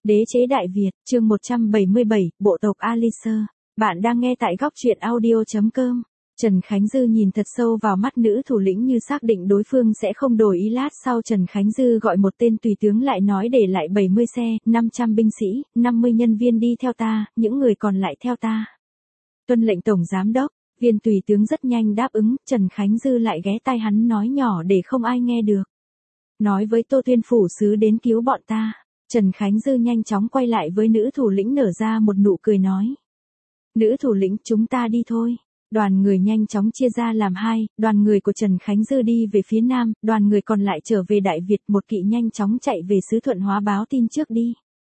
Đế chế Đại Việt, chương 177, bộ tộc Alicer. Bạn đang nghe tại góc truyện audio.com. Trần Khánh Dư nhìn thật sâu vào mắt nữ thủ lĩnh như xác định đối phương sẽ không đổi ý. Lát sau Trần Khánh Dư gọi một tên tùy tướng lại nói để lại 70 xe, 500 binh sĩ, 50 nhân viên đi theo ta, những người còn lại theo ta. Tuân lệnh Tổng Giám Đốc, viên tùy tướng rất nhanh đáp ứng, Trần Khánh Dư lại ghé tai hắn nói nhỏ để không ai nghe được. Nói với Tô Tuyên phủ sứ đến cứu bọn ta. Trần Khánh Dư nhanh chóng quay lại với nữ thủ lĩnh nở ra một nụ cười nói. Nữ thủ lĩnh, chúng ta đi thôi. Đoàn người nhanh chóng chia ra làm hai, đoàn người của Trần Khánh Dư đi về phía nam, đoàn người còn lại trở về Đại Việt. Một kỵ nhanh chóng chạy về xứ Thuận Hóa báo tin trước đi.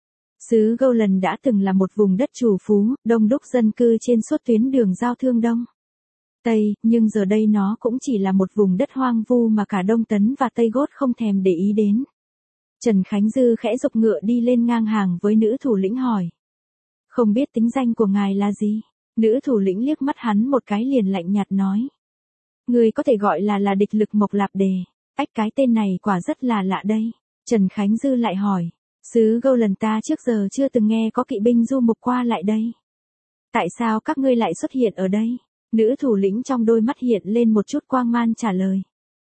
Xứ Gâu đã từng là một vùng đất trù phú, đông đúc dân cư trên suốt tuyến đường giao thương Đông Tây, nhưng giờ đây nó cũng chỉ là một vùng đất hoang vu mà cả Đông Tấn và Tây Gót không thèm để ý đến. Trần Khánh Dư khẽ giục ngựa đi lên ngang hàng với nữ thủ lĩnh hỏi. Không biết tính danh của ngài là gì? Nữ thủ lĩnh liếc mắt hắn một cái liền lạnh nhạt nói. Người có thể gọi là địch lực Mộc Lạp Đề. Ách, cái tên này quả rất là lạ đây. Trần Khánh Dư lại hỏi. Xứ Gâu ta trước giờ chưa từng nghe có kỵ binh du mục qua lại đây. Tại sao các ngươi lại xuất hiện ở đây? Nữ thủ lĩnh trong đôi mắt hiện lên một chút quang man trả lời.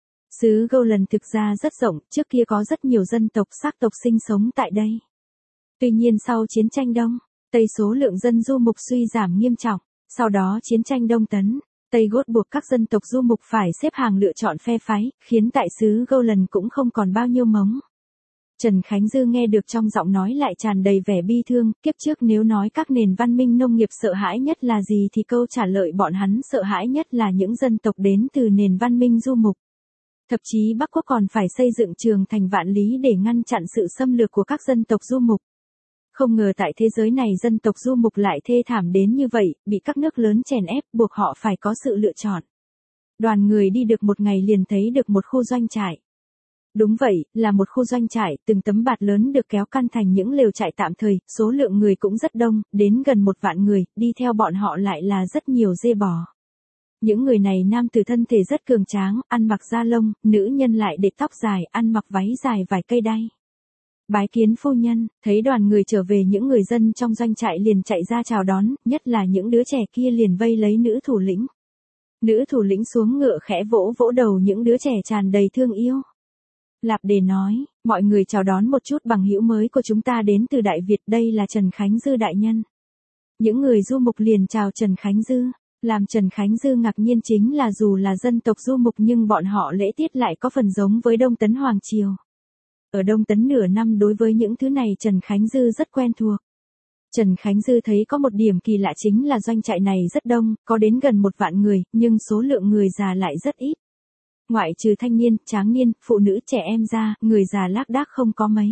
Xứ Gâu thực ra rất rộng, trước kia có rất nhiều dân tộc sắc tộc sinh sống tại đây. Tuy nhiên sau chiến tranh Đông Tây số lượng dân du mục suy giảm nghiêm trọng, sau đó chiến tranh Đông Tấn, Tây Gót buộc các dân tộc du mục phải xếp hàng lựa chọn phe phái, khiến tại xứ Gâu cũng không còn bao nhiêu mống. Trần Khánh Dư nghe được trong giọng nói lại tràn đầy vẻ bi thương, kiếp trước nếu nói các nền văn minh nông nghiệp sợ hãi nhất là gì thì câu trả lời bọn hắn sợ hãi nhất là những dân tộc đến từ nền văn minh du mục. Thậm chí Bắc Quốc còn phải xây dựng trường thành vạn lý để ngăn chặn sự xâm lược của các dân tộc du mục. Không ngờ tại thế giới này dân tộc du mục lại thê thảm đến như vậy, bị các nước lớn chèn ép buộc họ phải có sự lựa chọn. Đoàn người đi được một ngày liền thấy được một khu doanh trại. Đúng vậy, là một khu doanh trại, từng tấm bạt lớn được kéo căn thành những lều trại tạm thời, số lượng người cũng rất đông, đến gần 1 vạn người, đi theo bọn họ lại là rất nhiều dê bò. Những người này nam tử thân thể rất cường tráng, ăn mặc da lông, nữ nhân lại để tóc dài, ăn mặc váy dài vài cây đay. Bái kiến phu nhân, thấy đoàn người trở về những người dân trong doanh trại liền chạy ra chào đón, nhất là những đứa trẻ kia liền vây lấy nữ thủ lĩnh. Nữ thủ lĩnh xuống ngựa khẽ vỗ vỗ đầu những đứa trẻ tràn đầy thương yêu. Lạp Đề nói, mọi người chào đón một chút bằng hữu mới của chúng ta đến từ Đại Việt, đây là Trần Khánh Dư đại nhân. Những người du mục liền chào Trần Khánh Dư. Làm Trần Khánh Dư ngạc nhiên chính là dù là dân tộc du mục nhưng bọn họ lễ tiết lại có phần giống với Đông Tấn Hoàng Triều. Ở Đông Tấn nửa năm đối với những thứ này Trần Khánh Dư rất quen thuộc. Trần Khánh Dư thấy có một điểm kỳ lạ chính là doanh trại này rất đông, có đến gần 1 vạn người, nhưng số lượng người già lại rất ít. Ngoại trừ thanh niên, tráng niên, phụ nữ, trẻ em ra, người già lác đác không có mấy.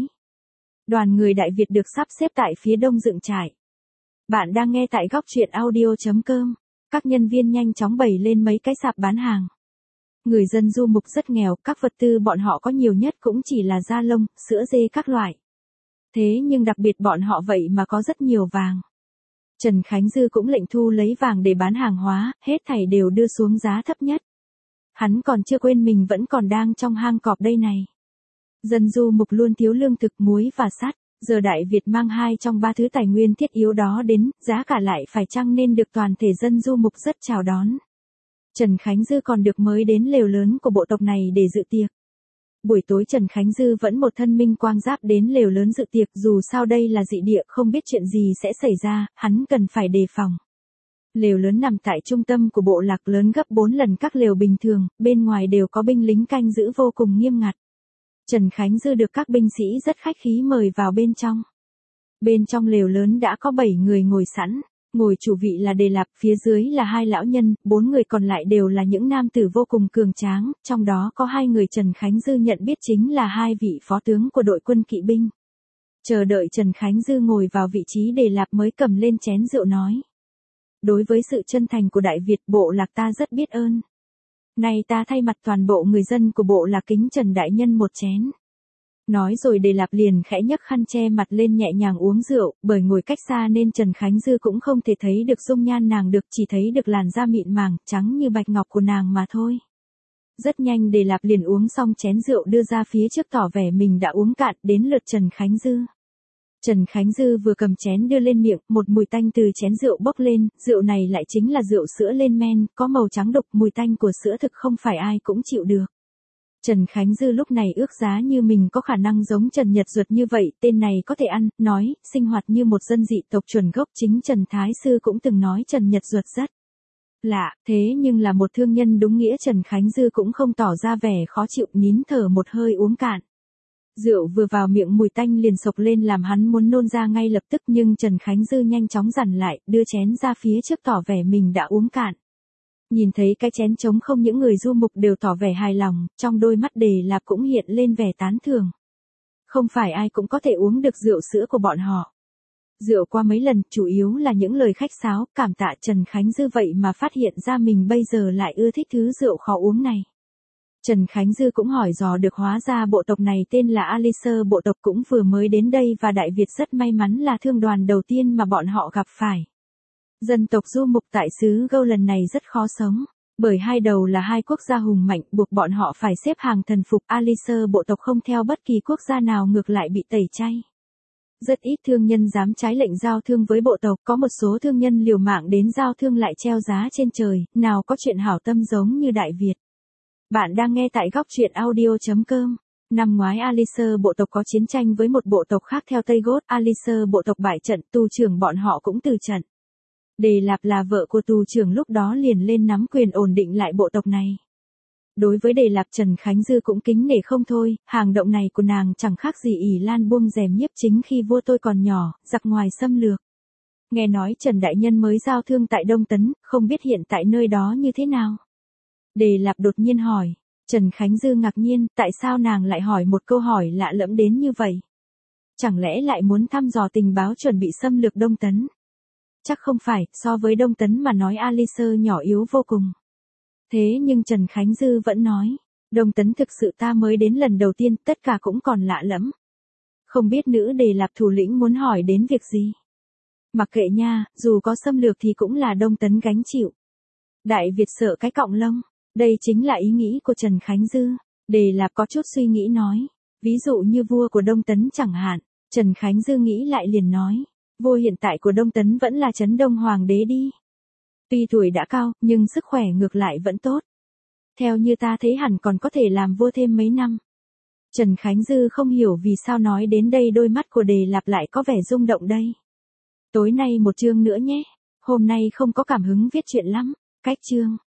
Đoàn người Đại Việt được sắp xếp tại phía đông dựng trại. Bạn đang nghe tại góc truyện audio.com. Các nhân viên nhanh chóng bày lên mấy cái sạp bán hàng. Người dân du mục rất nghèo, các vật tư bọn họ có nhiều nhất cũng chỉ là da lông, sữa dê các loại. Thế nhưng đặc biệt bọn họ vậy mà có rất nhiều vàng. Trần Khánh Dư cũng lệnh thu lấy vàng để bán hàng hóa, hết thảy đều đưa xuống giá thấp nhất. Hắn còn chưa quên mình vẫn còn đang trong hang cọp đây này. Dân du mục luôn thiếu lương thực, muối và sắt. Giờ Đại Việt mang 2 trong 3 thứ tài nguyên thiết yếu đó đến, giá cả lại phải chăng nên được toàn thể dân du mục rất chào đón. Trần Khánh Dư còn được mới đến lều lớn của bộ tộc này để dự tiệc. Buổi tối Trần Khánh Dư vẫn một thân minh quang giáp đến lều lớn dự tiệc, dù sao đây là dị địa không biết chuyện gì sẽ xảy ra, hắn cần phải đề phòng. Lều lớn nằm tại trung tâm của bộ lạc, lớn gấp 4 lần các lều bình thường, bên ngoài đều có binh lính canh giữ vô cùng nghiêm ngặt. Trần Khánh Dư được các binh sĩ rất khách khí mời vào bên trong. Bên trong lều lớn đã có 7 người ngồi sẵn, ngồi chủ vị là Đề Lạp, phía dưới là 2 lão nhân, 4 người còn lại đều là những nam tử vô cùng cường tráng, trong đó có 2 người Trần Khánh Dư nhận biết chính là 2 vị phó tướng của đội quân kỵ binh. Chờ đợi Trần Khánh Dư ngồi vào vị trí, Đề Lạp mới cầm lên chén rượu nói. Đối với sự chân thành của Đại Việt, bộ lạc ta rất biết ơn. Nay ta thay mặt toàn bộ người dân của bộ lạc kính Trần đại nhân một chén. Nói rồi Đề Lạp liền khẽ nhấc khăn che mặt lên nhẹ nhàng uống rượu, bởi ngồi cách xa nên Trần Khánh Dư cũng không thể thấy được dung nhan nàng được, chỉ thấy được làn da mịn màng, trắng như bạch ngọc của nàng mà thôi. Rất nhanh Đề Lạp liền uống xong chén rượu đưa ra phía trước tỏ vẻ mình đã uống cạn, đến lượt Trần Khánh Dư. Trần Khánh Dư vừa cầm chén đưa lên miệng, một mùi tanh từ chén rượu bốc lên, rượu này lại chính là rượu sữa lên men, có màu trắng đục, mùi tanh của sữa thực không phải ai cũng chịu được. Trần Khánh Dư lúc này ước giá như mình có khả năng giống Trần Nhật Duật như vậy, tên này có thể ăn, nói, sinh hoạt như một dân dị tộc chuẩn gốc, chính Trần Thái Sư cũng từng nói Trần Nhật Duật rất lạ, thế nhưng là một thương nhân đúng nghĩa Trần Khánh Dư cũng không tỏ ra vẻ khó chịu, nín thở một hơi uống cạn. Rượu vừa vào miệng mùi tanh liền sộc lên làm hắn muốn nôn ra ngay lập tức, nhưng Trần Khánh Dư nhanh chóng dằn lại, đưa chén ra phía trước tỏ vẻ mình đã uống cạn. Nhìn thấy cái chén trống không, những người du mục đều tỏ vẻ hài lòng, trong đôi mắt Đề Lạp cũng hiện lên vẻ tán thưởng. Không phải ai cũng có thể uống được rượu sữa của bọn họ. Rượu qua mấy lần, chủ yếu là những lời khách sáo, cảm tạ Trần Khánh Dư vậy mà phát hiện ra mình bây giờ lại ưa thích thứ rượu khó uống này. Trần Khánh Dư cũng hỏi dò được hóa ra bộ tộc này tên là Alicer, bộ tộc cũng vừa mới đến đây và Đại Việt rất may mắn là thương đoàn đầu tiên mà bọn họ gặp phải. Dân tộc du mục tại xứ Gâu lần này rất khó sống, bởi hai đầu là hai quốc gia hùng mạnh buộc bọn họ phải xếp hàng thần phục. Alicer bộ tộc không theo bất kỳ quốc gia nào, ngược lại bị tẩy chay. Rất ít thương nhân dám trái lệnh giao thương với bộ tộc, có một số thương nhân liều mạng đến giao thương lại treo giá trên trời, nào có chuyện hảo tâm giống như Đại Việt. Bạn đang nghe tại góc truyện audio.com. Năm ngoái Alicer bộ tộc có chiến tranh với một bộ tộc khác theo Tây Gót, Alicer bộ tộc bại trận, tù trưởng bọn họ cũng từ trận. Đề Lạp là vợ của tù trưởng lúc đó liền lên nắm quyền ổn định lại bộ tộc này. Đối với Đề Lạp, Trần Khánh Dư cũng kính nể không thôi, hành động này của nàng chẳng khác gì ỷ lan buông rèm nhiếp chính khi vua tôi còn nhỏ, giặc ngoài xâm lược. Nghe nói Trần Đại Nhân mới giao thương tại Đông Tấn, không biết hiện tại nơi đó như thế nào. Đề Lạp đột nhiên hỏi. Trần Khánh Dư ngạc nhiên, tại sao nàng lại hỏi một câu hỏi lạ lẫm đến như vậy? Chẳng lẽ lại muốn thăm dò tình báo chuẩn bị xâm lược Đông Tấn? Chắc không phải, so với Đông Tấn mà nói Alicer nhỏ yếu vô cùng. Thế nhưng Trần Khánh Dư vẫn nói, Đông Tấn thực sự ta mới đến lần đầu tiên, tất cả cũng còn lạ lẫm. Không biết nữ Đề Lạp thủ lĩnh muốn hỏi đến việc gì? Mặc kệ nha, dù có xâm lược thì cũng là Đông Tấn gánh chịu. Đại Việt sợ cái cọng lông. Đây chính là ý nghĩ của Trần Khánh Dư. Đề Lạp có chút suy nghĩ nói, ví dụ như vua của Đông Tấn chẳng hạn. Trần Khánh Dư nghĩ lại liền nói, vua hiện tại của Đông Tấn vẫn là Trấn Đông Hoàng đế đi. Tuy tuổi đã cao, nhưng sức khỏe ngược lại vẫn tốt. Theo như ta thấy hẳn còn có thể làm vua thêm mấy năm. Trần Khánh Dư không hiểu vì sao nói đến đây đôi mắt của Đề Lạp lại có vẻ rung động đây. Tối nay một chương nữa nhé. Hôm nay không có cảm hứng viết truyện lắm. Cách chương.